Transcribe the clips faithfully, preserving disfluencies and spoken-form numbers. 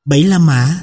Bảy La Mã.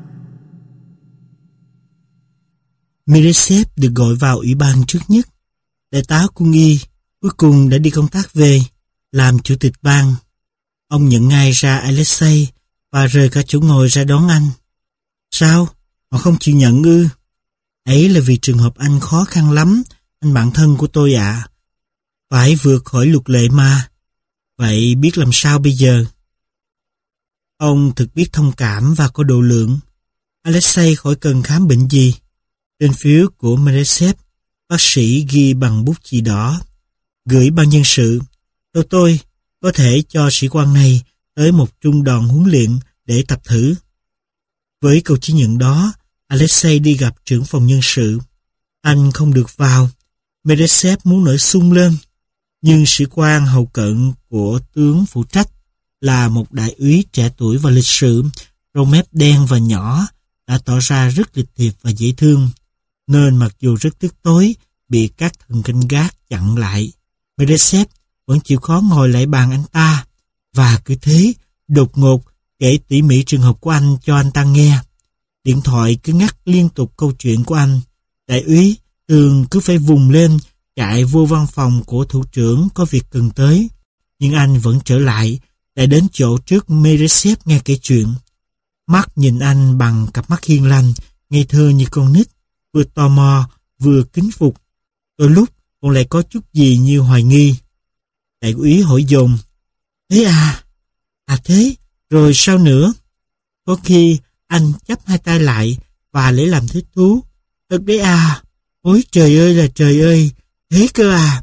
Meresev được gọi vào ủy ban trước nhất. Đại tá quân y cuối cùng đã đi công tác về, làm chủ tịch bang. Ông nhận ngay ra Alexei và rời cả chỗ ngồi ra đón anh. Sao? Họ không chịu nhận ư? Ấy là vì trường hợp anh khó khăn lắm, anh bạn thân của tôi ạ. À. Phải vượt khỏi luật lệ mà. Vậy biết làm sao bây giờ? Ông thực biết thông cảm và có độ lượng. Alexei khỏi cần khám bệnh gì. Trên phiếu của Meresev, bác sĩ ghi bằng bút chì đỏ. Gửi ban nhân sự. Tôi tôi có thể cho sĩ quan này tới một trung đoàn huấn luyện để tập thử. Với câu chứng nhận đó, Alexei đi gặp trưởng phòng nhân sự. Anh không được vào. Meresev muốn nổi xung lên. Nhưng sĩ quan hầu cận của tướng phụ trách là một đại úy trẻ tuổi và lịch sự, râu mép đen và nhỏ, đã tỏ ra rất lịch thiệp và dễ thương, nên mặc dù rất tức tối, bị các thần canh gác chặn lại, Meresev vẫn chịu khó ngồi lại bàn anh ta, và cứ thế, đột ngột, kể tỉ mỉ trường hợp của anh cho anh ta nghe. Điện thoại cứ ngắt liên tục câu chuyện của anh. Đại úy thường cứ phải vùng lên, chạy vô văn phòng của thủ trưởng có việc cần tới. Nhưng anh vẫn trở lại, lại đến chỗ trước Meresev nghe kể chuyện. Mắt nhìn anh bằng cặp mắt hiền lành, ngây thơ như con nít, vừa tò mò, vừa kính phục. Đôi lúc còn lại có chút gì như hoài nghi. Đại úy hỏi dồn, thế à? À thế, rồi sao nữa? Có khi anh chắp hai tay lại và lấy làm thích thú. Thật đấy à? Ôi trời ơi là trời ơi, thế cơ à?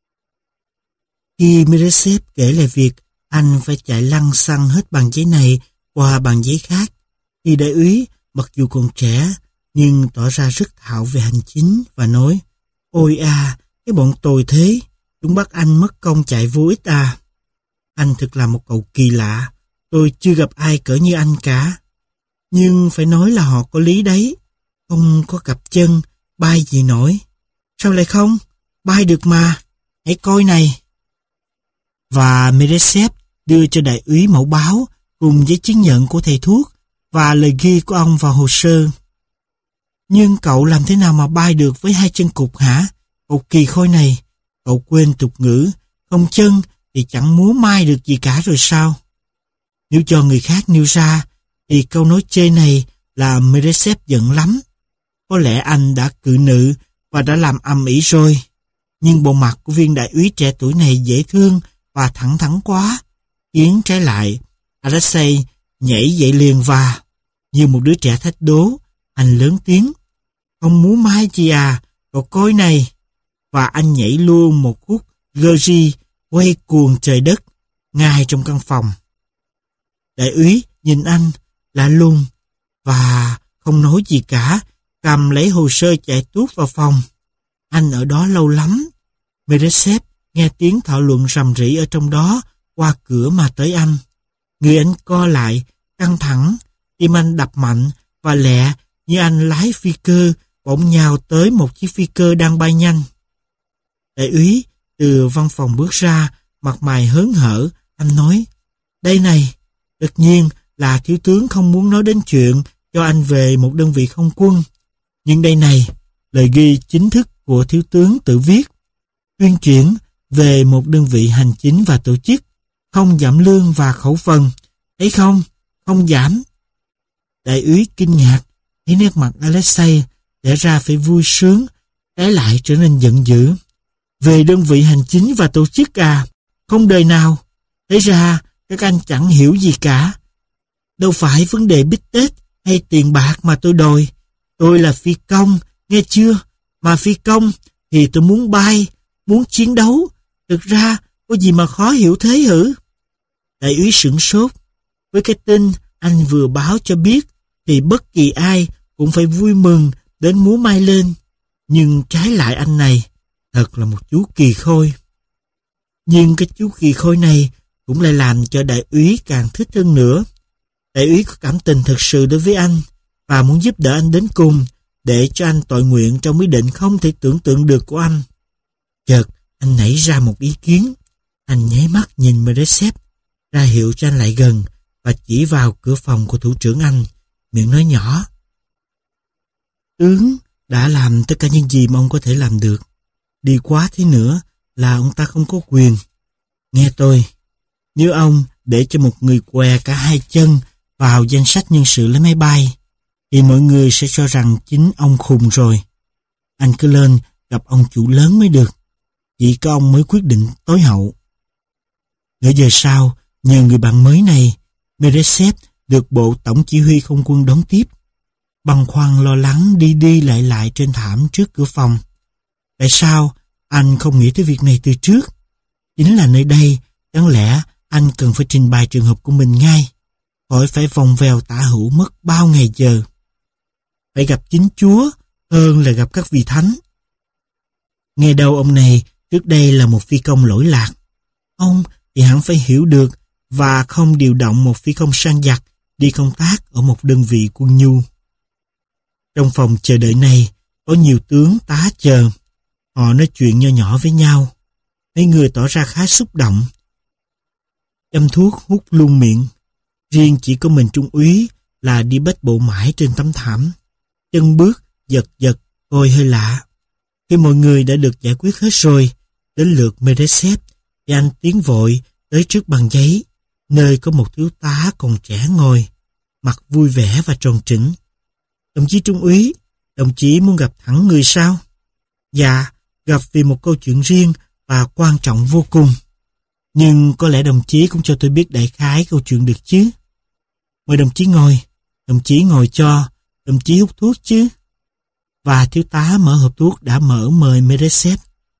Khi Meresev kể lại việc anh phải chạy lăng xăng hết bằng giấy này qua bằng giấy khác, thì đại úy mặc dù còn trẻ nhưng tỏ ra rất thạo về hành chính và nói, ôi à, cái bọn tồi thế, chúng bắt anh mất công chạy vô ích à. Anh thật là một cậu kỳ lạ, tôi chưa gặp ai cỡ như anh cả. Nhưng phải nói là họ có lý đấy, không có cặp chân, bay gì nổi. Sao lại không? Bay được mà, hãy coi này. Và Meresev đưa cho đại úy mẫu báo cùng giấy chứng nhận của thầy thuốc và lời ghi của ông vào hồ sơ. Nhưng cậu làm thế nào mà bay được với hai chân cụt hả? Cậu kỳ khôi này, cậu quên tục ngữ, không chân thì chẳng múa mai được gì cả rồi sao? Nếu cho người khác nêu ra, thì câu nói chê này là Meresev giận lắm. Có lẽ anh đã cự nữ và đã làm ầm ĩ rồi. Nhưng bộ mặt của viên đại úy trẻ tuổi này dễ thương và thẳng thắn quá, khiến trái lại, Alexei nhảy dậy liền và, như một đứa trẻ thách đố, anh lớn tiếng, không múa mai gì à, cậu coi này. Và anh nhảy luôn một khúc Gorgy quay cuồng trời đất, ngay trong căn phòng. Đại úy nhìn anh, lạ lùng, và không nói gì cả, cầm lấy hồ sơ chạy tuốt vào phòng. Anh ở đó lâu lắm. Meresev nghe tiếng thảo luận rầm rĩ ở trong đó qua cửa mà tới anh. Người anh co lại, căng thẳng, tim anh đập mạnh và lẹ như anh lái phi cơ bỗng nhào tới một chiếc phi cơ đang bay nhanh. Đại úy từ văn phòng bước ra, mặt mày hớn hở, anh nói, đây này, tất nhiên là thiếu tướng không muốn nói đến chuyện cho anh về một đơn vị không quân. Nhưng đây này, lời ghi chính thức của thiếu tướng tự viết, tuyên chuyển về một đơn vị hành chính và tổ chức, không giảm lương và khẩu phần, thấy không, không giảm. Đại úy kinh ngạc, thấy nét mặt Alexei để ra phải vui sướng, trái lại trở nên giận dữ. Về đơn vị hành chính và tổ chức à, không đời nào, thế ra các anh chẳng hiểu gì cả. Đâu phải vấn đề bít tết hay tiền bạc mà tôi đòi, tôi là phi công, nghe chưa, mà phi công thì tôi muốn bay, muốn chiến đấu, thực ra có gì mà khó hiểu thế hử? Đại úy sửng sốt, với cái tin anh vừa báo cho biết thì bất kỳ ai cũng phải vui mừng đến múa may lên. Nhưng trái lại anh này, thật là một chú kỳ khôi. Nhưng cái chú kỳ khôi này cũng lại làm cho đại úy càng thích hơn nữa. Đại úy có cảm tình thật sự đối với anh và muốn giúp đỡ anh đến cùng để cho anh tội nguyện trong ý định không thể tưởng tượng được của anh. Chợt anh nảy ra một ý kiến. Anh nháy mắt nhìn Meresev, ra hiệu cho anh lại gần và chỉ vào cửa phòng của thủ trưởng Anh, miệng nói nhỏ: Tướng đã làm tất cả những gì mà ông có thể làm được. Đi quá thế nữa là ông ta không có quyền. Nghe tôi, nếu ông để cho một người què cả hai chân vào danh sách nhân sự lấy máy bay, thì mọi người sẽ cho rằng chính ông khùng rồi. Anh cứ lên gặp ông chủ lớn mới được. Chỉ có ông mới quyết định tối hậu. Nửa giờ sau, nhờ người bạn mới này, Meresev được Bộ Tổng Chỉ huy Không quân đón tiếp. Băn khoăn lo lắng đi đi lại lại trên thảm trước cửa phòng. Tại sao anh không nghĩ tới việc này từ trước? Chính là nơi đây, đáng lẽ anh cần phải trình bày trường hợp của mình ngay, khỏi phải vòng vèo tả hữu mất bao ngày giờ. Phải gặp chính Chúa hơn là gặp các vị thánh. Nghe đâu ông này trước đây là một phi công lỗi lạc. Ông thì hẳn phải hiểu được và không điều động một phi công sang giặc đi công tác ở một đơn vị quân nhu. Trong phòng chờ đợi này có nhiều tướng tá chờ. Họ nói chuyện nho nhỏ với nhau. Mấy người tỏ ra khá xúc động. Châm thuốc hút luôn miệng. Riêng chỉ có mình trung úy là đi bết bộ mãi trên tấm thảm. Chân bước giật giật coi hơi lạ. Khi mọi người đã được giải quyết hết rồi, đến lượt Meresev thì anh tiến vội tới trước bàn giấy, nơi có một thiếu tá còn trẻ ngồi, mặt vui vẻ và tròn trĩnh. Đồng chí trung úy, đồng chí muốn gặp thẳng người sao? Dạ, gặp vì một câu chuyện riêng và quan trọng vô cùng. Nhưng có lẽ đồng chí cũng cho tôi biết đại khái câu chuyện được chứ. Mời đồng chí ngồi, đồng chí ngồi cho, đồng chí hút thuốc chứ. Và thiếu tá mở hộp thuốc đã mở mời Meresev.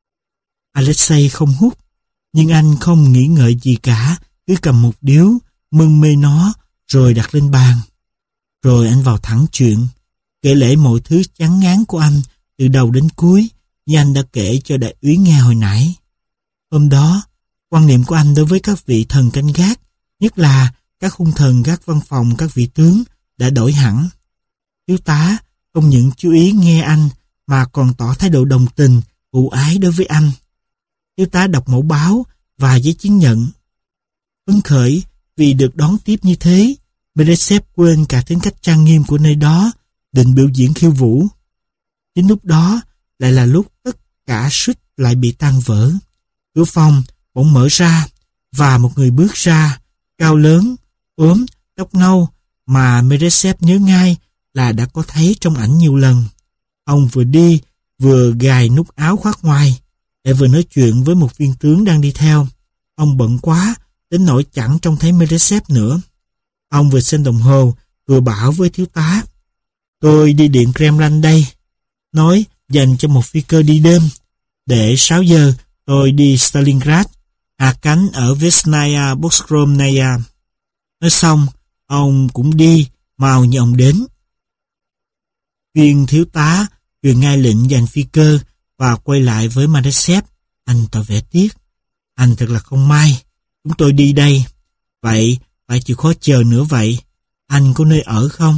Alexei không hút, nhưng anh không nghĩ ngợi gì cả, cứ cầm một điếu, mân mê nó, rồi đặt lên bàn. Rồi anh vào thẳng chuyện, kể lể mọi thứ chán ngán của anh từ đầu đến cuối, như anh đã kể cho đại úy nghe hồi nãy. Hôm đó, quan niệm của anh đối với các vị thần canh gác, nhất là các hung thần gác văn phòng các vị tướng, đã đổi hẳn. Thiếu tá không những chú ý nghe anh mà còn tỏ thái độ đồng tình, ưu ái đối với anh. Thiếu tá đọc mẫu báo và giấy chứng nhận. Phấn khởi vì được đón tiếp như thế, Meresev quên cả tính cách trang nghiêm của nơi đó, định biểu diễn khiêu vũ. Chính lúc đó lại là lúc tất cả suýt lại bị tan vỡ. Cửa phòng bỗng mở ra và một người bước ra, cao lớn, ốm, tóc nâu mà Meresev nhớ ngay là đã có thấy trong ảnh nhiều lần. Ông vừa đi vừa gài nút áo khoác ngoài, để vừa nói chuyện với một viên tướng đang đi theo. Ông bận quá đến nỗi chẳng trông thấy Meresev nữa. Ông vừa xem đồng hồ vừa bảo với thiếu tá: Tôi đi điện Kremlin đây, nói dành cho một phi cơ đi đêm, để sáu giờ tôi đi Stalingrad, hạ cánh ở Vesnaya Boskromnaya. Nói xong, ông cũng đi mau như ông đến. Viên thiếu tá truyền ngay lệnh dành phi cơ và quay lại với Meresev. Anh tỏ vẻ tiếc. Anh thật là không may. Chúng tôi đi đây. Vậy phải chịu khó chờ nữa vậy. Anh có nơi ở không?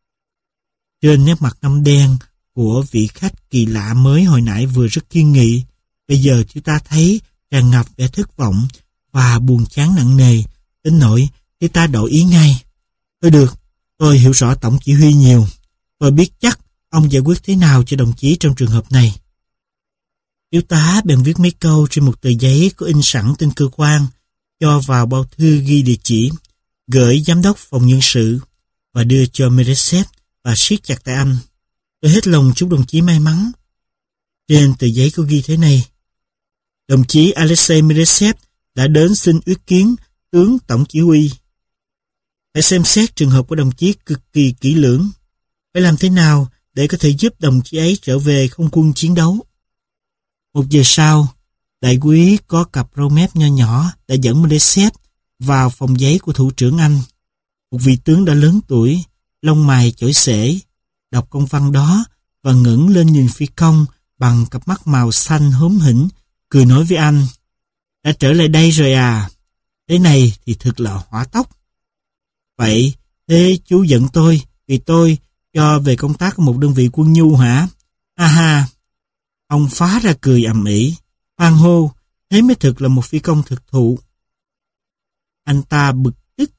Trên nét mặt ngăm đen của vị khách kỳ lạ mới hồi nãy vừa rất kiên nghị, bây giờ chúng ta thấy tràn ngập vẻ thất vọng và buồn chán nặng nề, đến nỗi chúng ta đổi ý ngay. Thôi được, tôi hiểu rõ tổng chỉ huy nhiều. Tôi biết chắc ông giải quyết thế nào cho đồng chí trong trường hợp này. Thiếu tá bèn viết mấy câu trên một tờ giấy có in sẵn tên cơ quan, cho vào bao thư ghi địa chỉ, gửi giám đốc phòng nhân sự và đưa cho Meresev và siết chặt tay anh. Tôi hết lòng chúc đồng chí may mắn. Trên tờ giấy có ghi thế này: Đồng chí Alexei Meresev đã đến xin ý kiến tướng tổng chỉ huy. Hãy xem xét trường hợp của đồng chí cực kỳ kỹ lưỡng. Phải làm thế nào để có thể giúp đồng chí ấy trở về không quân chiến đấu? Một giờ sau, đại úy có cặp râu mép nho nhỏ đã dẫn Meresev vào phòng giấy của thủ trưởng Anh. Một vị tướng đã lớn tuổi, lông mày chổi xể, đọc công văn đó và ngẩng lên nhìn phi công bằng cặp mắt màu xanh hóm hỉnh, cười nói với anh: Đã trở lại đây rồi à? Thế này thì thật là hỏa tốc. Vậy, thế chú giận tôi vì tôi cho về công tác ở một đơn vị quân nhu hả? Ha ha! Ông phá ra cười ầm ĩ, hoan hô, thế mới thực là một phi công thực thụ. Anh ta bực tức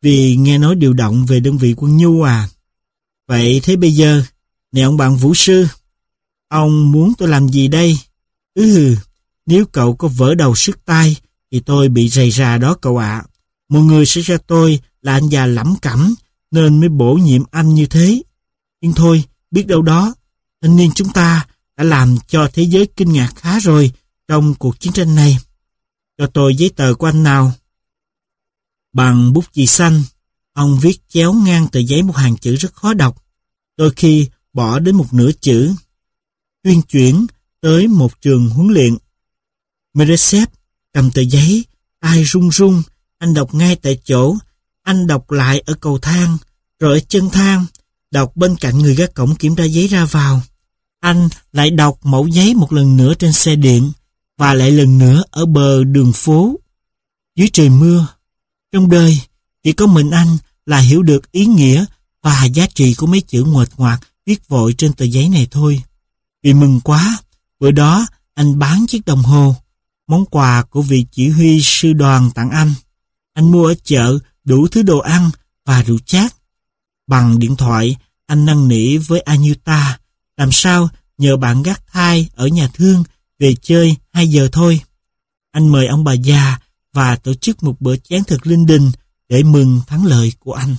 Vì nghe nói điều động về đơn vị quân nhu à? Vậy thế bây giờ, nè ông bạn vũ sư, ông muốn tôi làm gì đây? Ừ, nếu cậu có vỡ đầu sức tai, thì tôi bị rầy rà đó cậu ạ. Mọi người sẽ cho tôi là anh già lẩm cẩm, nên mới bổ nhiệm anh như thế. Nhưng thôi, biết đâu đó, thanh niên chúng ta đã làm cho thế giới kinh ngạc khá rồi trong cuộc chiến tranh này. Cho tôi giấy tờ của anh nào. Bằng bút chì xanh, ông viết chéo ngang tờ giấy một hàng chữ rất khó đọc, đôi khi bỏ đến một nửa chữ. Tuyên chuyển tới một trường huấn luyện. Meresev cầm tờ giấy, tay run run, anh đọc ngay tại chỗ, anh đọc lại ở cầu thang, rồi ở chân thang, đọc bên cạnh người gác cổng kiểm tra giấy ra vào. Anh lại đọc mẫu giấy một lần nữa trên xe điện, và lại lần nữa ở bờ đường phố. Dưới trời mưa, trong đời, chỉ có mình anh là hiểu được ý nghĩa và giá trị của mấy chữ nguệch ngoạc viết vội trên tờ giấy này thôi. Vì mừng quá, bữa đó anh bán chiếc đồng hồ, món quà của vị chỉ huy sư đoàn tặng anh. Anh mua ở chợ đủ thứ đồ ăn và rượu chát. Bằng điện thoại, anh năn nỉ với Anyuta làm sao nhờ bạn gác thai ở nhà thương về chơi hai giờ thôi. Anh mời ông bà già và tổ chức một bữa chén thật linh đình để mừng thắng lợi của anh.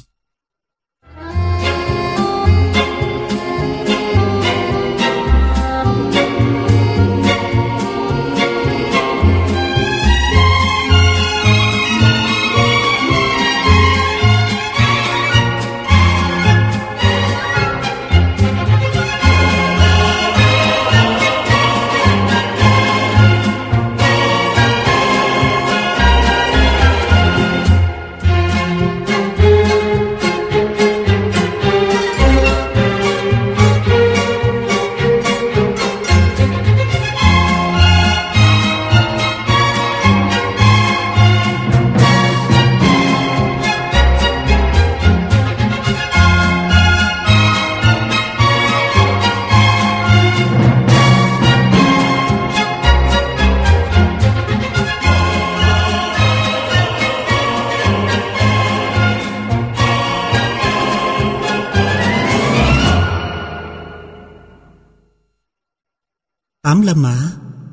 Tám La Mã.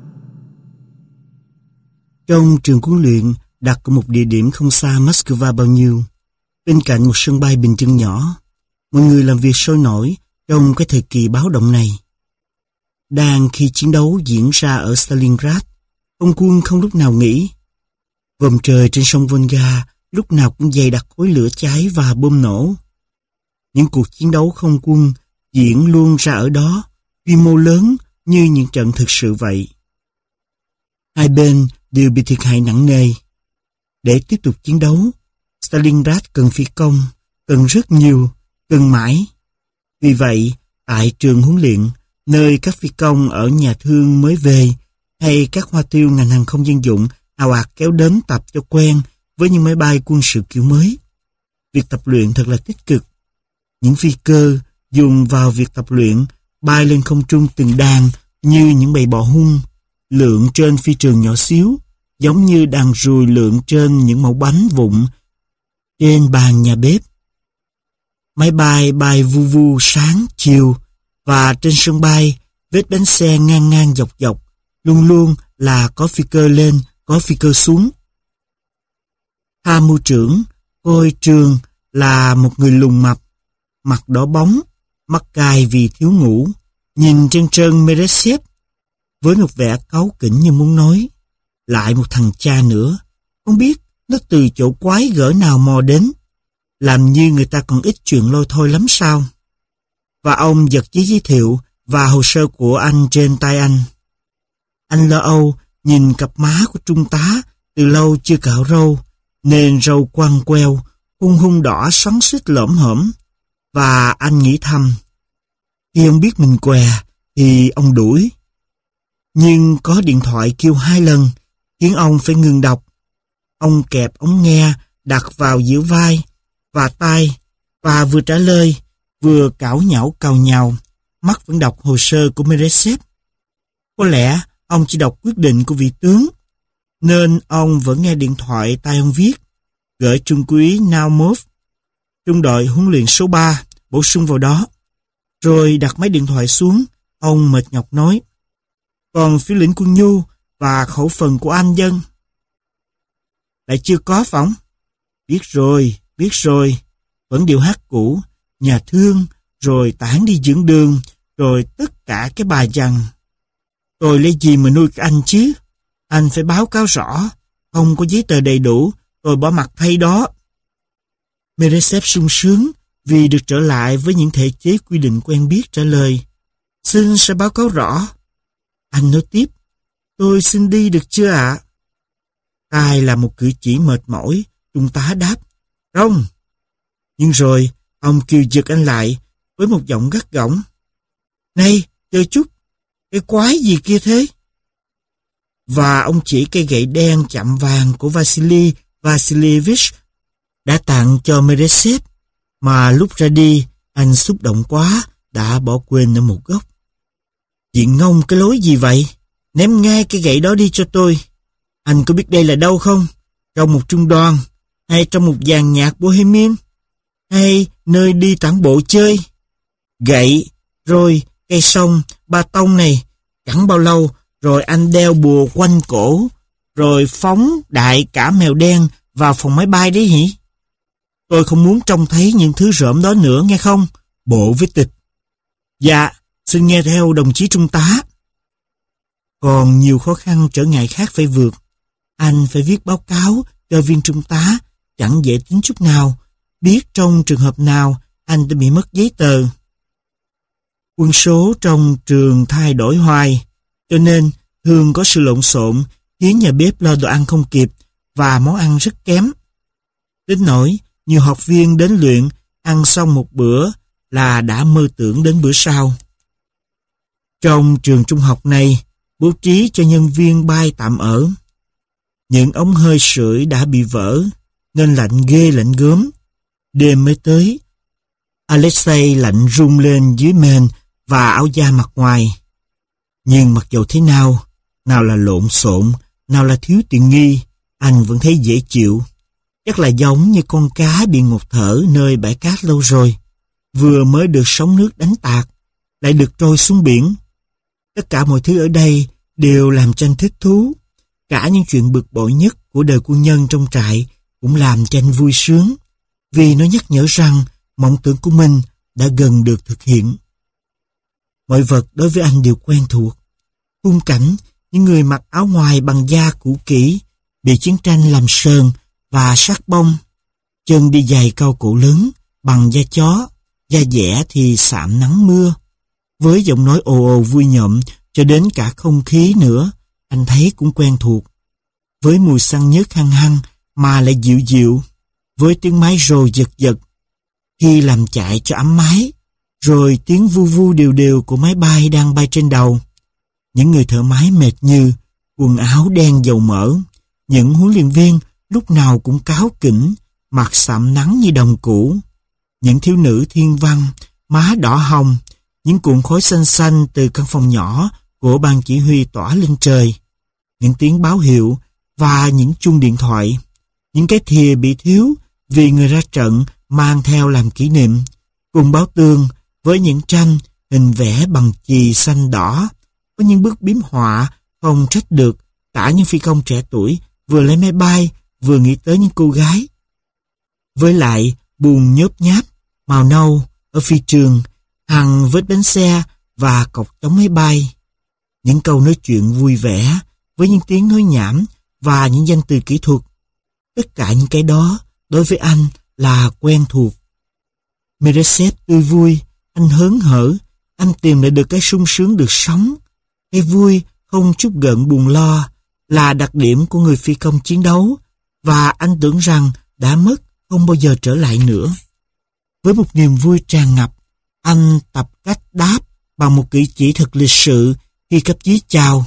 Trong trường huấn luyện đặt ở một địa điểm không xa Moscow bao nhiêu, bên cạnh một sân bay bình dân nhỏ, mọi người làm việc sôi nổi trong cái thời kỳ báo động này. Đang khi chiến đấu diễn ra ở Stalingrad, không quân không lúc nào nghỉ. Vòm trời trên sông Volga lúc nào cũng dày đặc khối lửa cháy và bom nổ. Những cuộc chiến đấu không quân diễn luôn ra ở đó, quy mô lớn như những trận thực sự vậy. Hai bên đều bị thiệt hại nặng nề. Để tiếp tục chiến đấu, Stalingrad cần phi công, cần rất nhiều, cần mãi. Vì vậy, tại trường huấn luyện, nơi các phi công ở nhà thương mới về, hay các hoa tiêu ngành hàng không dân dụng ào ạt kéo đến tập cho quen với những máy bay quân sự kiểu mới. Việc tập luyện thật là tích cực. Những phi cơ dùng vào việc tập luyện bay lên không trung từng đàn như những bầy bò hung, lượn trên phi trường nhỏ xíu, giống như đàn ruồi lượn trên những mẩu bánh vụn trên bàn nhà bếp. Máy bay bay vu vu sáng, chiều, và trên sân bay, vết bánh xe ngang ngang dọc dọc, luôn luôn là có phi cơ lên, có phi cơ xuống. Tham mưu trưởng Côi Trường là một người lùn mập, mặt đỏ bóng, mắt cay vì thiếu ngủ, nhìn trơn trơn Meresev với một vẻ cáu kỉnh như muốn nói: lại một thằng cha nữa, không biết nó từ chỗ quái gở nào mò đến, làm như người ta còn ít chuyện lôi thôi lắm sao. Và ông giật giấy giới thiệu và hồ sơ của anh trên tay anh. Anh lo âu nhìn cặp má của trung tá từ lâu chưa cạo râu, nên râu quăng queo, hung hung đỏ xoắn xuýt lõm hổm, và anh nghĩ thầm: khi ông biết mình què thì ông đuổi. Nhưng có điện thoại kêu hai lần khiến ông phải ngừng đọc. Ông kẹp ống nghe đặt vào giữa vai và tai, và vừa trả lời vừa cảo nhão cào nhào, mắt vẫn đọc hồ sơ của Meresev. Có lẽ ông chỉ đọc quyết định của vị tướng, nên ông vẫn nghe điện thoại tai ông viết: gửi trung úy Naumov, trung đội huấn luyện số ba, bổ sung vào đó. Rồi đặt máy điện thoại xuống, ông mệt nhọc nói, còn phiếu lĩnh quân nhu và khẩu phần của anh dân. Lại chưa có phỏng. Biết rồi, biết rồi. Vẫn điệu hát cũ, nhà thương, rồi tản đi dưỡng đường, rồi tất cả cái bài dằn. Tôi lấy gì mà nuôi anh chứ? Anh phải báo cáo rõ. Không có giấy tờ đầy đủ, tôi bỏ mặt thay đó. Meresev sung sướng vì được trở lại với những thể chế quy định quen biết trả lời. Xin sẽ báo cáo rõ. Anh nói tiếp. Tôi xin đi được chưa ạ? Tai là một cử chỉ mệt mỏi, trung tá đáp. Không. Nhưng rồi, ông kêu giật anh lại với một giọng gắt gỏng. Này, chờ chút, cái quái gì kia thế? Và ông chỉ cây gậy đen chạm vàng của Vasily Vasilievich đã tặng cho Meresev, mà lúc ra đi, anh xúc động quá, đã bỏ quên ở một góc. Diện ngông cái lối gì vậy? Ném ngay cái gậy đó đi cho tôi. Anh có biết đây là đâu không? Trong một trung đoàn, hay trong một dàn nhạc Bohemian, hay nơi đi tản bộ chơi? Gậy, rồi cây sông, ba tông này, chẳng bao lâu, rồi anh đeo bùa quanh cổ, rồi phóng đại cả mèo đen vào phòng máy bay đấy hỉ? Tôi không muốn trông thấy những thứ rợm đó nữa nghe không? Bộ với tịch. Dạ, xin nghe theo đồng chí trung tá. Còn nhiều khó khăn trở ngại khác phải vượt. Anh phải viết báo cáo cho viên trung tá, chẳng dễ tính chút nào, biết trong trường hợp nào anh đã bị mất giấy tờ. Quân số trong trường thay đổi hoài, cho nên thường có sự lộn xộn, khiến nhà bếp lo đồ ăn không kịp và món ăn rất kém. Đến nỗi nhiều học viên đến luyện ăn xong một bữa là đã mơ tưởng đến bữa sau. Trong trường trung học này, bố trí cho nhân viên bay tạm ở. Những ống hơi sưởi đã bị vỡ, nên lạnh ghê lạnh gớm. Đêm mới tới, Alexei lạnh run lên dưới mền và áo da mặc ngoài. Nhưng mặc dầu thế nào, nào là lộn xộn, nào là thiếu tiện nghi, anh vẫn thấy dễ chịu. Chắc là giống như con cá bị ngột thở nơi bãi cát lâu rồi, vừa mới được sóng nước đánh tạt, lại được trôi xuống biển. Tất cả mọi thứ ở đây đều làm cho anh thích thú. Cả những chuyện bực bội nhất của đời quân nhân trong trại cũng làm cho anh vui sướng, vì nó nhắc nhở rằng mộng tưởng của mình đã gần được thực hiện. Mọi vật đối với anh đều quen thuộc. Khung cảnh, những người mặc áo ngoài bằng da cũ kỹ, bị chiến tranh làm sờn và sát bông, chân đi giày cao cổ lớn bằng da chó, da dẻ thì xạm nắng mưa. Với giọng nói ồ ồ vui nhộm cho đến cả không khí nữa, anh thấy cũng quen thuộc. Với mùi xăng nhớt hăng hăng mà lại dịu dịu, với tiếng máy rồ giật giật khi làm chạy cho ấm máy, rồi tiếng vu vu đều đều của máy bay đang bay trên đầu. Những người thợ máy mệt như, quần áo đen dầu mỡ, những huấn luyện viên lúc nào cũng cáu kỉnh, mặt sạm nắng như đồng cũ. Những thiếu nữ thiên văn, má đỏ hồng, những cuộn khói xanh xanh từ căn phòng nhỏ của ban chỉ huy tỏa lên trời. Những tiếng báo hiệu và những chuông điện thoại. Những cái thìa bị thiếu vì người ra trận mang theo làm kỷ niệm. Cùng báo tường với những tranh hình vẽ bằng chì xanh đỏ. Có những bức biếm họa không trách được cả những phi công trẻ tuổi vừa lấy máy bay vừa nghĩ tới những cô gái. Với lại buồng nhớp nháp màu nâu ở phi trường, hàng vết bánh xe và cọc chống máy bay. Những câu nói chuyện vui vẻ với những tiếng nói nhảm và những danh từ kỹ thuật. Tất cả những cái đó đối với anh là quen thuộc. Meresev tươi vui, anh hớn hở, anh tìm lại được cái sung sướng được sống. Cái vui không chút gợn buồn lo là đặc điểm của người phi công chiến đấu, và anh tưởng rằng đã mất không bao giờ trở lại nữa. Với một niềm vui tràn ngập, anh tập cách đáp bằng một cử chỉ thật lịch sự khi cấp dưới chào.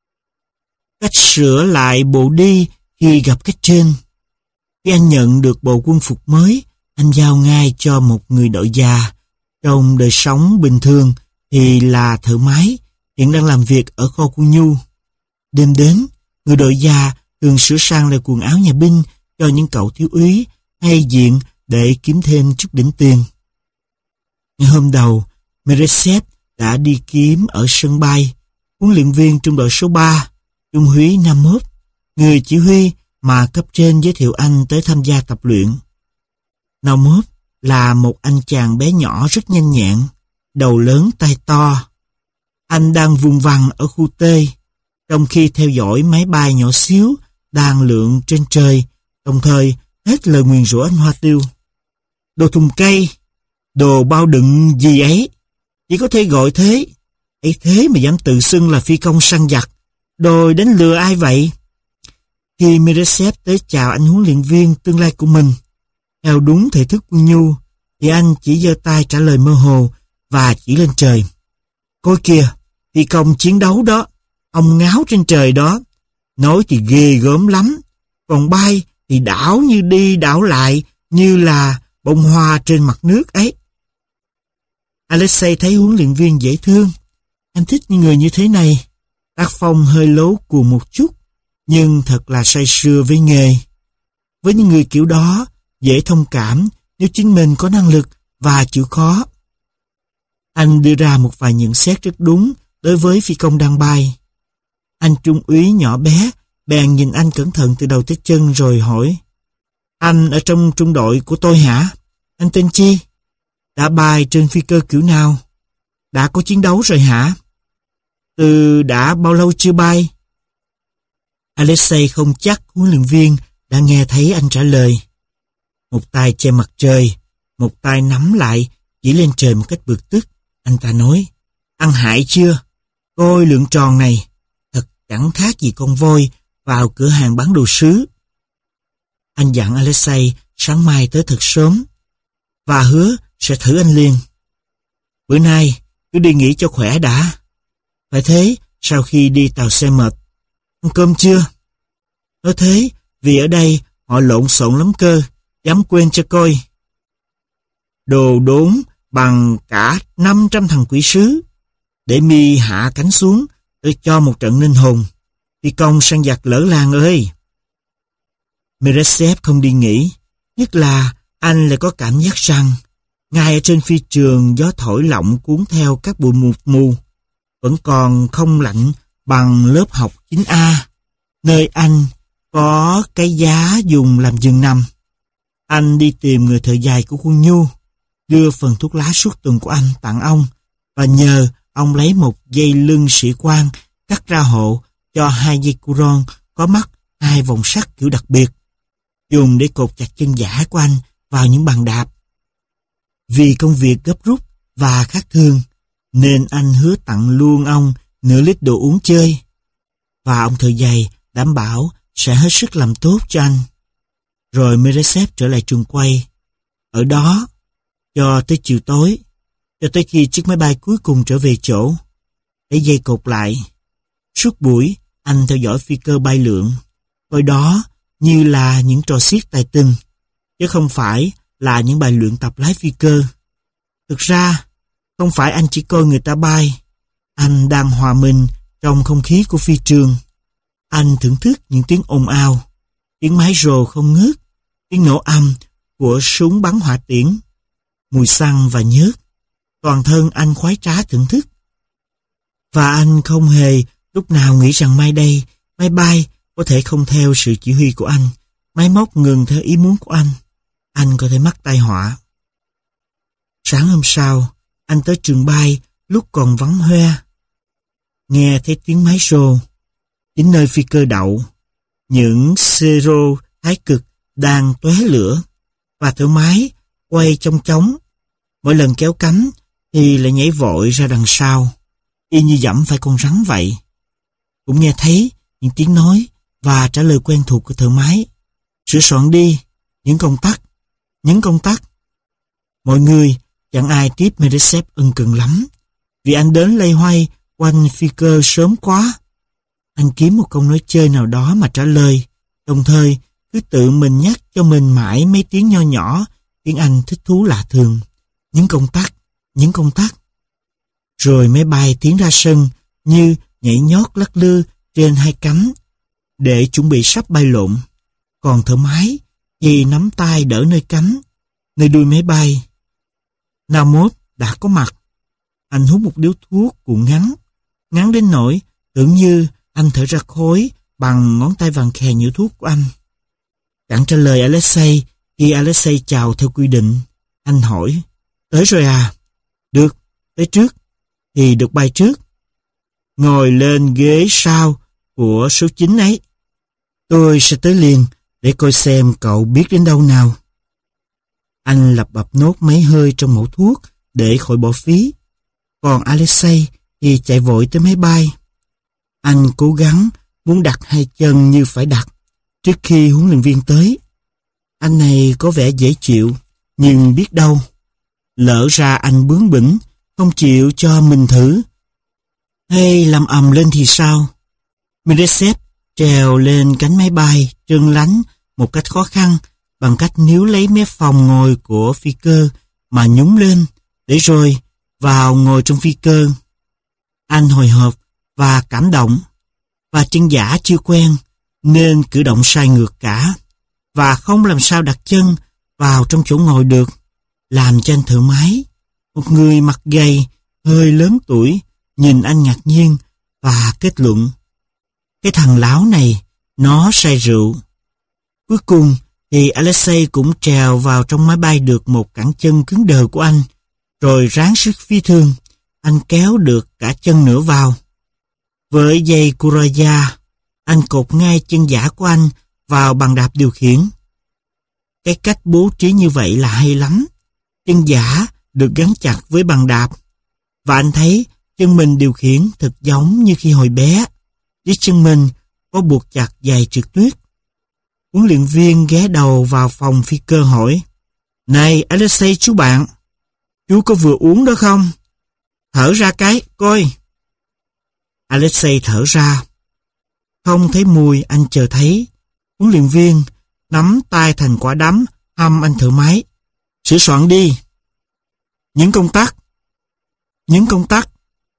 Cách sửa lại bộ đi khi gặp cấp trên. Khi anh nhận được bộ quân phục mới, anh giao ngay cho một người đội già. Trong đời sống bình thường thì là thợ máy, hiện đang làm việc ở kho quân nhu. Đêm đến, người đội già thường sửa sang lại quần áo nhà binh cho những cậu thiếu úy hay diện để kiếm thêm chút đỉnh tiền. Ngày hôm đầu, Meresev đã đi kiếm ở sân bay huấn luyện viên trung đội số ba, trung úy năm mốt, người chỉ huy mà cấp trên giới thiệu anh tới tham gia tập luyện. năm mốt là một anh chàng bé nhỏ rất nhanh nhẹn, đầu lớn tay to. Anh đang vùng vằng ở khu T, trong khi theo dõi máy bay nhỏ xíu đang lượn trên trời, đồng thời hết lời nguyền rủa anh Hoa Tiêu. Đồ thùng cây, đồ bao đựng gì ấy, chỉ có thể gọi thế. Ấy thế mà dám tự xưng là phi công săn giặc, đòi đánh lừa ai vậy? Khi Meresev tới chào anh huấn luyện viên tương lai của mình, theo đúng thể thức quân nhu, thì anh chỉ giơ tay trả lời mơ hồ và chỉ lên trời. Coi kìa, phi công chiến đấu đó, ông ngáo trên trời đó, nói thì ghê gớm lắm, còn bay thì đảo như đi đảo lại như là bông hoa trên mặt nước ấy. Alexei thấy huấn luyện viên dễ thương. Anh thích những người như thế này. Tác phong hơi lố cuồng một chút, nhưng thật là say sưa với nghề. Với những người kiểu đó, dễ thông cảm nếu chính mình có năng lực và chịu khó. Anh đưa ra một vài nhận xét rất đúng đối với phi công đang bay. Anh trung úy nhỏ bé bèn nhìn anh cẩn thận từ đầu tới chân rồi hỏi: Anh ở trong trung đội của tôi hả? Anh tên chi? Đã bay trên phi cơ kiểu nào? Đã có chiến đấu rồi hả? Từ đã bao lâu chưa bay? Alexei không chắc huấn luyện viên đã nghe thấy anh trả lời. Một tay che mặt trời, một tay nắm lại, chỉ lên trời một cách bực tức. Anh ta nói: Ăn hại chưa? Coi lượng tròn này, thật chẳng khác gì con voi vào cửa hàng bán đồ sứ. Anh dặn Alexei sáng mai tới thật sớm và hứa sẽ thử anh liền. Bữa nay cứ đi nghỉ cho khỏe đã. Phải thế, sau khi đi tàu xe mệt. Ăn cơm chưa? Nói thế vì ở đây họ lộn xộn lắm cơ, dám quên cho coi. Đồ đốn bằng cả năm trăm thằng quỷ sứ. Để mi hạ cánh xuống, tôi cho một trận linh hồn. Phi công săn giặc lỡ làng ơi! Meresev không đi nghỉ, nhất là anh lại có cảm giác rằng ngay ở trên phi trường gió thổi lộng cuốn theo các bụi mù mù, vẫn còn không lạnh bằng lớp học chín A, nơi anh có cái giá dùng làm giường nằm. Anh đi tìm người thợ giày của quân nhu, đưa phần thuốc lá suốt tuần của anh tặng ông và nhờ ông lấy một dây lưng sĩ quan cắt ra hộ cho hai dây curon có mắt hai vòng sắt kiểu đặc biệt, dùng để cột chặt chân giả của anh vào những bàn đạp. Vì công việc gấp rút và khát thương, nên anh hứa tặng luôn ông nửa lít đồ uống chơi. Và ông thợ giày đảm bảo sẽ hết sức làm tốt cho anh. Rồi Meresev trở lại trường quay. Ở đó, cho tới chiều tối, cho tới khi chiếc máy bay cuối cùng trở về chỗ, lấy dây cột lại. Suốt buổi, anh theo dõi phi cơ bay lượn, coi đó như là những trò xiết tài tình, chứ không phải là những bài luyện tập lái phi cơ. Thực ra, không phải anh chỉ coi người ta bay, anh đang hòa mình trong không khí của phi trường. Anh thưởng thức những tiếng ồn ào, tiếng máy rồ không ngớt, tiếng nổ âm của súng bắn hỏa tiễn, mùi xăng và nhớt. Toàn thân anh khoái trá thưởng thức. Và anh không hề lúc nào nghĩ rằng mai đây, máy bay có thể không theo sự chỉ huy của anh, máy móc ngừng theo ý muốn của anh. Anh có thể mắc tai họa. Sáng hôm sau, anh tới trường bay lúc còn vắng hoe. Nghe thấy tiếng máy rồ, đến nơi phi cơ đậu, những zero thái cực đang tóe lửa và thợ máy quay chong chóng. Mỗi lần kéo cánh thì lại nhảy vội ra đằng sau, y như dẫm phải con rắn vậy. Cũng nghe thấy những tiếng nói và trả lời quen thuộc của thợ máy. Sửa soạn đi, những công tắc, những công tắc. Mọi người chẳng ai tiếp Meresev ân cần lắm, vì anh đến lây hoay quanh phi cơ sớm quá. Anh kiếm một câu nói chơi nào đó mà trả lời, đồng thời cứ tự mình nhắc cho mình mãi mấy tiếng nho nhỏ, tiếng Anh thích thú lạ thường. Những công tắc, những công tắc. Rồi máy bay tiến ra sân như nhảy nhót lắc lư trên hai cánh để chuẩn bị sắp bay lộn. Còn thợ máy thì nắm tay đỡ nơi cánh, nơi đuôi máy bay. Naumov đã có mặt. Anh hút một điếu thuốc cuộn ngắn, ngắn đến nỗi tưởng như anh thở ra khói bằng ngón tay vàng khè nhựa thuốc của anh. Chẳng trả lời Alexei khi Alexei chào theo quy định. Anh hỏi, tới rồi à? Được, tới trước. Thì được bay trước. Ngồi lên ghế sau của số chín ấy. Tôi sẽ tới liền để coi xem cậu biết đến đâu nào. Anh lặp bập nốt mấy hơi trong mẩu thuốc để khỏi bỏ phí. Còn Alexei thì chạy vội tới máy bay. Anh cố gắng muốn đặt hai chân như phải đặt trước khi huấn luyện viên tới. Anh này có vẻ dễ chịu, nhưng biết đâu. Lỡ ra anh bướng bỉnh, không chịu cho mình thử. Hay làm ầm lên thì sao? Meresev trèo lên cánh máy bay trơn lánh một cách khó khăn bằng cách níu lấy mép phòng ngồi của phi cơ mà nhúng lên, để rồi vào ngồi trong phi cơ. Anh hồi hộp và cảm động, và chân giả chưa quen nên cử động sai ngược cả, và không làm sao đặt chân vào trong chỗ ngồi được, làm cho anh thở máy. Một người mặt gầy, hơi lớn tuổi, nhìn anh ngạc nhiên và kết luận, cái thằng láo này, nó say rượu. Cuối cùng thì Alexei cũng trèo vào trong máy bay được một cẳng chân cứng đờ của anh, rồi ráng sức phi thường, anh kéo được cả chân nữa vào. Với dây Kuraya, anh cột ngay chân giả của anh vào bàn đạp điều khiển. Cái cách bố trí như vậy là hay lắm. Chân giả được gắn chặt với bàn đạp, và anh thấy chân mình điều khiển thật giống như khi hồi bé. Dưới chân mình có buộc chặt giày trượt tuyết. Huấn luyện viên ghé đầu vào phòng phi cơ hỏi, này Alexei chú bạn, chú có vừa uống đó không? Thở ra cái, coi. Alexei thở ra. Không thấy mùi anh chờ thấy. Huấn luyện viên nắm tay thành quả đấm hăm anh thở máy. Sửa soạn đi. Những công tắc. Những công tắc.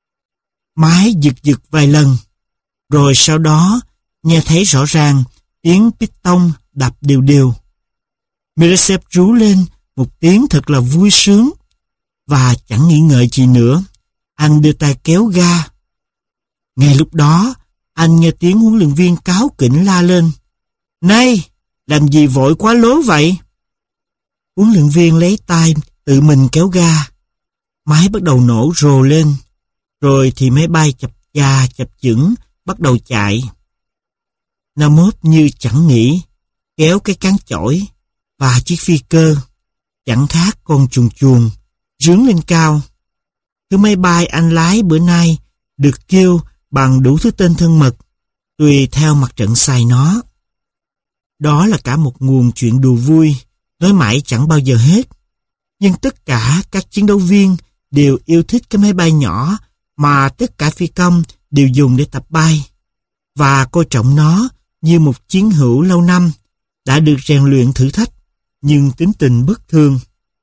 Máy giật giật vài lần. Rồi sau đó nghe thấy rõ ràng tiếng piston đập đều đều. Meresev rú lên một tiếng thật là vui sướng. Và chẳng nghĩ ngợi gì nữa, anh đưa tay kéo ga. Ngay lúc đó, anh nghe tiếng huấn luyện viên cáu kỉnh la lên, này, làm gì vội quá lố vậy? Huấn luyện viên lấy tay tự mình kéo ga. Máy bắt đầu nổ rồ lên, rồi thì máy bay chập chà chập chững bắt đầu chạy. Naumov như chẳng nghĩ, kéo cái cán chổi, và chiếc phi cơ chẳng khác con chuồn chuồn rướn lên cao. Thứ máy bay anh lái bữa nay được kêu bằng đủ thứ tên thân mật, tùy theo mặt trận xài nó. Đó là cả một nguồn chuyện đùa vui, nói mãi chẳng bao giờ hết. Nhưng tất cả các chiến đấu viên đều yêu thích cái máy bay nhỏ mà tất cả phi công đều dùng để tập bay, và coi trọng nó như một chiến hữu lâu năm, đã được rèn luyện thử thách, nhưng tính tình bất thường.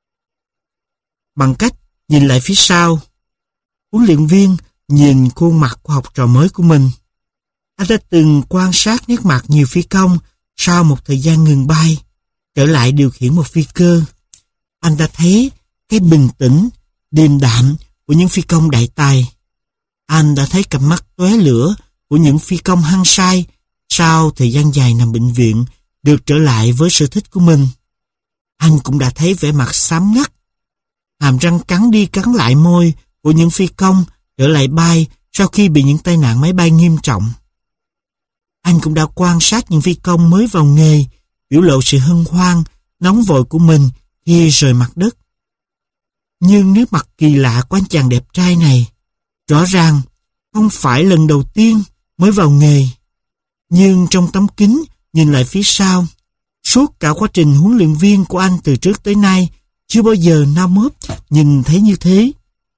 Bằng cách nhìn lại phía sau, huấn luyện viên nhìn khuôn mặt của học trò mới của mình. Anh đã từng quan sát nét mặt nhiều phi công sau một thời gian ngừng bay, trở lại điều khiển một phi cơ. Anh đã thấy cái bình tĩnh, điềm đạm của những phi công đại tài. Anh đã thấy cặp mắt tóe lửa của những phi công hăng say sau thời gian dài nằm bệnh viện, được trở lại với sở thích của mình. Anh cũng đã thấy vẻ mặt xám ngắt, hàm răng cắn đi cắn lại môi của những phi công trở lại bay sau khi bị những tai nạn máy bay nghiêm trọng. Anh cũng đã quan sát những phi công mới vào nghề, biểu lộ sự hân hoan, nóng vội của mình khi rời mặt đất. Nhưng nét mặt kỳ lạ của anh chàng đẹp trai này, rõ ràng không phải lần đầu tiên mới vào nghề. Nhưng trong tấm kính nhìn lại phía sau, suốt cả quá trình huấn luyện viên của anh từ trước tới nay, chưa bao giờ Naumov nhìn thấy như thế.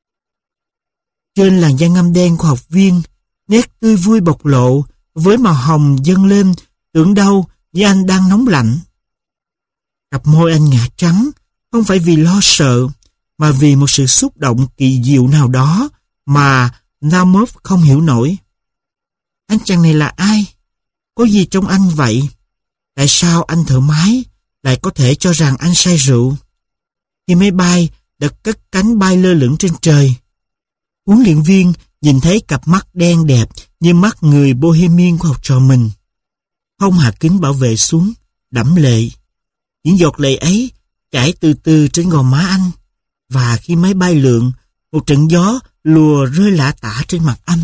Trên làn da ngăm đen của học viên, nét tươi vui bộc lộ với màu hồng dâng lên, tưởng đâu như anh đang nóng lạnh. Cặp môi anh ngả trắng, không phải vì lo sợ, mà vì một sự xúc động kỳ diệu nào đó mà Naumov không hiểu nổi. Anh chàng này là ai? Có gì trong anh vậy? Tại sao anh thở máy lại có thể cho rằng anh say rượu. Khi máy bay đã cất cánh bay lơ lửng trên trời, huấn luyện viên nhìn thấy cặp mắt đen đẹp như mắt người bohemian của học trò mình. Không hạ kính bảo vệ xuống, đẫm lệ. Những giọt lệ ấy chảy từ từ trên gò má anh, và khi máy bay lượn, một trận gió lùa rơi lả tả trên mặt anh.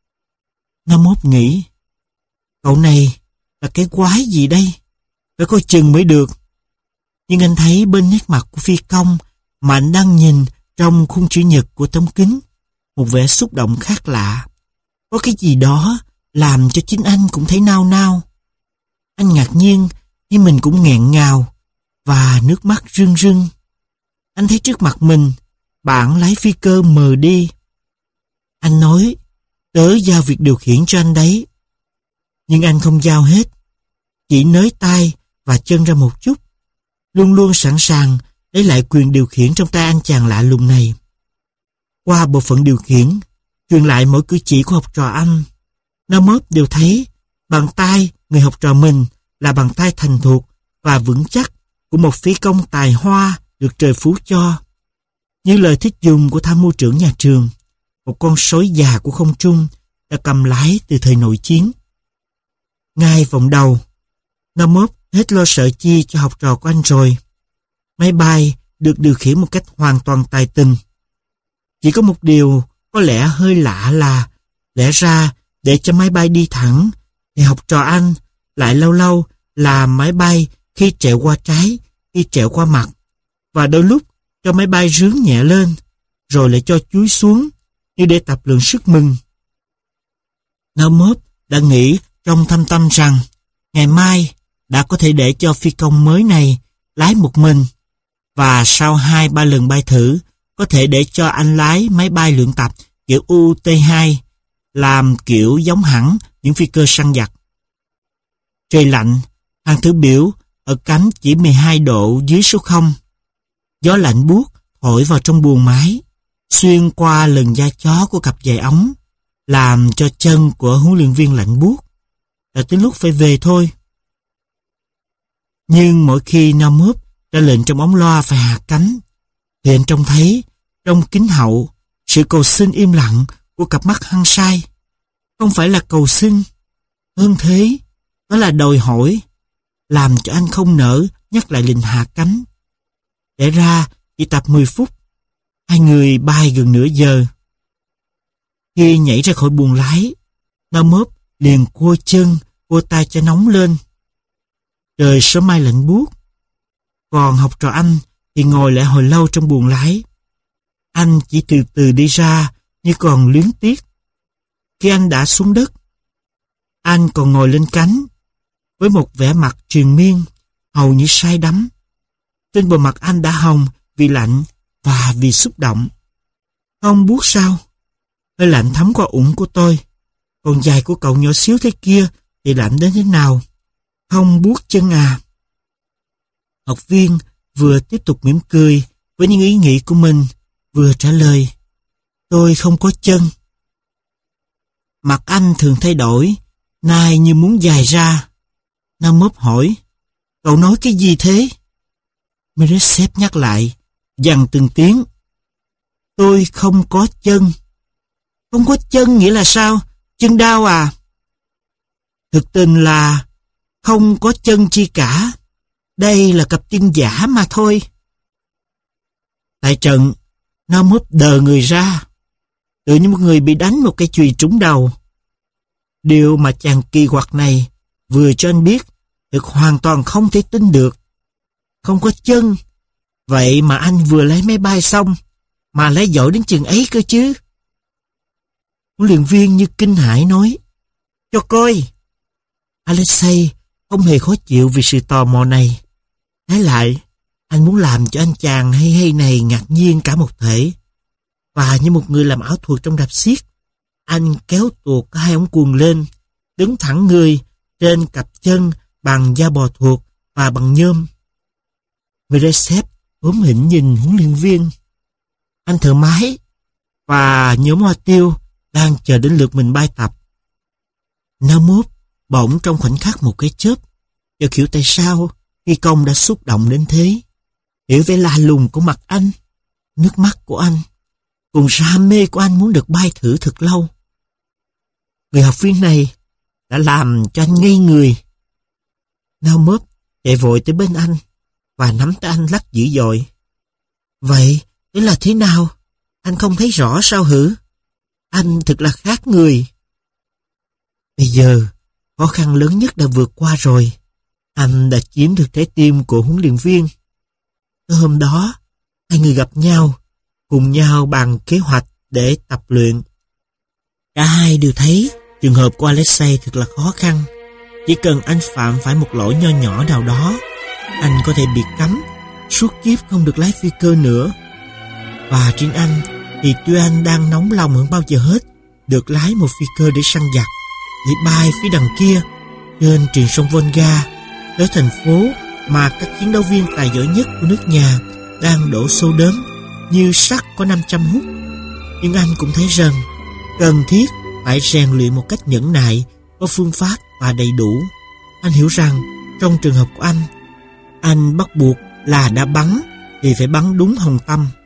Namop nghĩ, cậu này là cái quái gì đây? Phải coi chừng mới được. Nhưng anh thấy bên nét mặt của phi công mà anh đang nhìn trong khung chữ nhật của tấm kính một vẻ xúc động khác lạ. Có cái gì đó làm cho chính anh cũng thấy nao nao. Anh ngạc nhiên khi mình cũng nghẹn ngào và nước mắt rưng rưng. Anh thấy trước mặt mình bảng lái phi cơ mờ đi. Anh nói, tớ giao việc điều khiển cho anh đấy. Nhưng anh không giao hết, chỉ nới tay và chân ra một chút, luôn luôn sẵn sàng lấy lại quyền điều khiển trong tay anh chàng lạ lùng này. Qua bộ phận điều khiển, truyền lại mỗi cử chỉ của học trò anh, Namop đều thấy bàn tay người học trò mình là bàn tay thành thục và vững chắc của một phi công tài hoa được trời phú cho. Như lời thích dùng của tham mưu trưởng nhà trường, một con sói già của không trung đã cầm lái từ thời nội chiến. Ngay vòng đầu, Namop hết lo sợ chi cho học trò của anh rồi. Máy bay được điều khiển một cách hoàn toàn tài tình. Chỉ có một điều có lẽ hơi lạ là, lẽ ra để cho máy bay đi thẳng, thì học trò anh lại lâu lâu làm máy bay khi trẹo qua trái, khi trẹo qua mặt, và đôi lúc cho máy bay rướn nhẹ lên, rồi lại cho chúi xuống, như để tập lượng sức mừng. Namop đã nghĩ trong thâm tâm rằng, ngày mai đã có thể để cho phi công mới này lái một mình, và sau hai ba lần bay thử, có thể để cho anh lái máy bay luyện tập kiểu U T hai, làm kiểu giống hẳn những phi cơ săn giặc. Trời lạnh, thang thứ biểu ở cánh chỉ mười hai độ dưới số không. Gió lạnh buốt thổi vào trong buồng máy, xuyên qua lần da chó của cặp giày ống, làm cho chân của huấn luyện viên lạnh buốt. Đã tới lúc phải về thôi. Nhưng mỗi khi Namop ra lệnh trong ống loa phải hạ cánh, thì anh trông thấy trong kính hậu sự cầu xin im lặng của cặp mắt hăng say. Không phải là cầu xin, hơn thế, đó là đòi hỏi, làm cho anh không nỡ nhắc lại lệnh hạ cánh. Để ra chỉ tập mười phút, hai người bay gần nửa giờ. Khi nhảy ra khỏi buồng lái, Namop liền cua chân, cua tay cho nóng lên. Trời sớm mai lạnh buốt. Còn học trò anh thì ngồi lại hồi lâu trong buồng lái. Anh chỉ từ từ đi ra như còn luyến tiếc. Khi anh đã xuống đất, anh còn ngồi lên cánh với một vẻ mặt triền miên, hầu như say đắm. Trên bờ mặt anh đã hồng vì lạnh và vì xúc động. Không buốt sao? Hơi lạnh thấm qua ủng của tôi. Còn giày của cậu nhỏ xíu thế kia thì lạnh đến thế nào? Không buốt chân à? Học viên vừa tiếp tục mỉm cười với những ý nghĩ của mình, vừa trả lời, tôi không có chân. Mặt anh thường thay đổi, nay như muốn dài ra. Namop hỏi, cậu nói cái gì thế? Mereshev nhắc lại, dằn từng tiếng, tôi không có chân. Không có chân nghĩa là sao? Chân đau à? Thực tình là không có chân chi cả. Đây là cặp chân giả mà thôi. Tại trận, Namop đờ người ra, tự như một người bị đánh một cây chùy trúng đầu. Điều mà chàng kỳ quặc này vừa cho anh biết thực hoàn toàn không thể tin được. Không có chân, vậy mà anh vừa lấy máy bay xong, mà lấy giỏi đến chừng ấy cơ chứ. Huấn luyện viên như kinh hãi nói, cho coi. Alexei không hề khó chịu vì sự tò mò này. Trái lại, anh muốn làm cho anh chàng hay hay này ngạc nhiên cả một thể. Và như một người làm ảo thuật trong rạp xiếc, anh kéo tuột hai ống quần lên, đứng thẳng người trên cặp chân bằng da bò thuột và bằng nhôm. Mereshev ốm hỉnh nhìn huấn luyện viên. Anh thở máy và nhóm hoa tiêu đang chờ đến lượt mình bay tập. Namop bỗng trong khoảnh khắc một cái chớp, chợt hiểu tại sao phi công đã xúc động đến thế. Hiểu vẻ lạ lùng của mặt anh, nước mắt của anh, cùng sự ham mê của anh muốn được bay thử thật lâu. Người học viên này đã làm cho anh ngây người. Naumov chạy vội tới bên anh và nắm tay anh lắc dữ dội. Vậy, thế là thế nào? Anh không thấy rõ sao hử? Anh thật là khác người. Bây giờ, khó khăn lớn nhất đã vượt qua rồi. Anh đã chiếm được trái tim của huấn luyện viên. Tới hôm đó, hai người gặp nhau, cùng nhau bàn kế hoạch để tập luyện. Cả hai đều thấy trường hợp của Alexei thật là khó khăn. Chỉ cần anh phạm phải một lỗi nho nhỏ nào đó, anh có thể bị cấm, suốt kiếp không được lái phi cơ nữa. Và riêng anh thì tuy anh đang nóng lòng hơn bao giờ hết được lái một phi cơ để săn giặc, để bay phía đằng kia trên triền sông Volga tới thành phố mà các chiến đấu viên tài giỏi nhất của nước nhà đang đổ xô đớm như sắt có năm trăm hút. Nhưng anh cũng thấy rằng cần thiết phải rèn luyện một cách nhẫn nại, có phương pháp và đầy đủ. Anh hiểu rằng trong trường hợp của anh, anh bắt buộc là đã bắn thì phải bắn đúng hồng tâm.